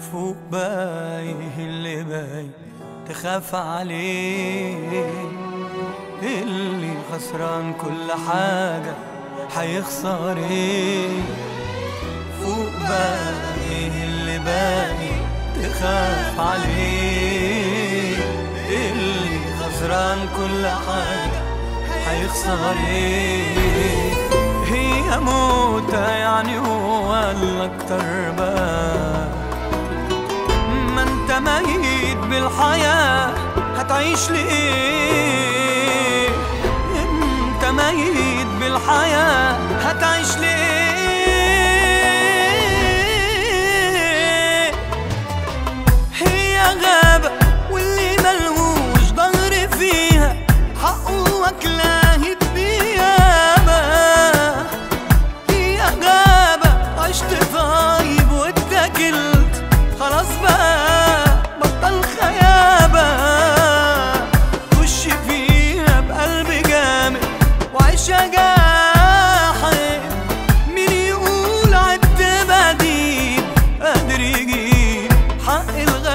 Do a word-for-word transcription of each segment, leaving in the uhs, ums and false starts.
فوق بايه اللي باين تخاف عليه، اللي خسران كل حاجة حيخسر ايه. فوق بايه اللي باين تخاف عليه، اللي خسران كل حاجة حيخسر ايه. هي موتة يعني هو الأكتر بقى، ما انت ميت بالحياة هتعيش ليه؟ انت ميت بالحياة هتعيش ليه؟ هي غابة واللي ملهوش ضهر فيها حقه وكلاه الديابة. هي غابة عشت طيب واتكلت خلاص بقى بطل خيابة، خش فيها بقلب جامد وعيشها جاحد. مين يقول عدت بديل قادر يجيب حق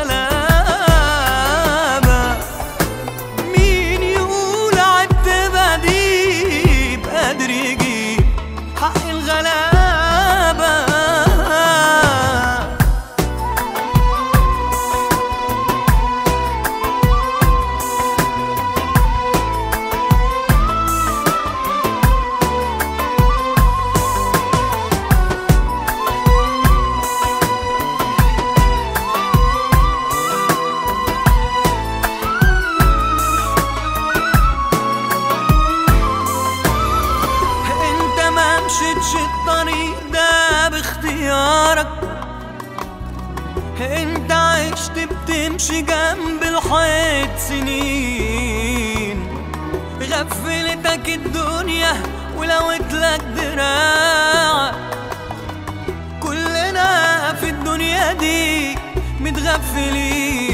الغلابة؟ مين يقول عدت بديل قادر يجيب حق الغلابة؟ مشيتش الطريق ده باختيارك، انت عشت بتمشي جنب الحيط سنين. غفلتك الدنيا ولوت لك دراعك، كلنا في الدنيا دي متغفلين.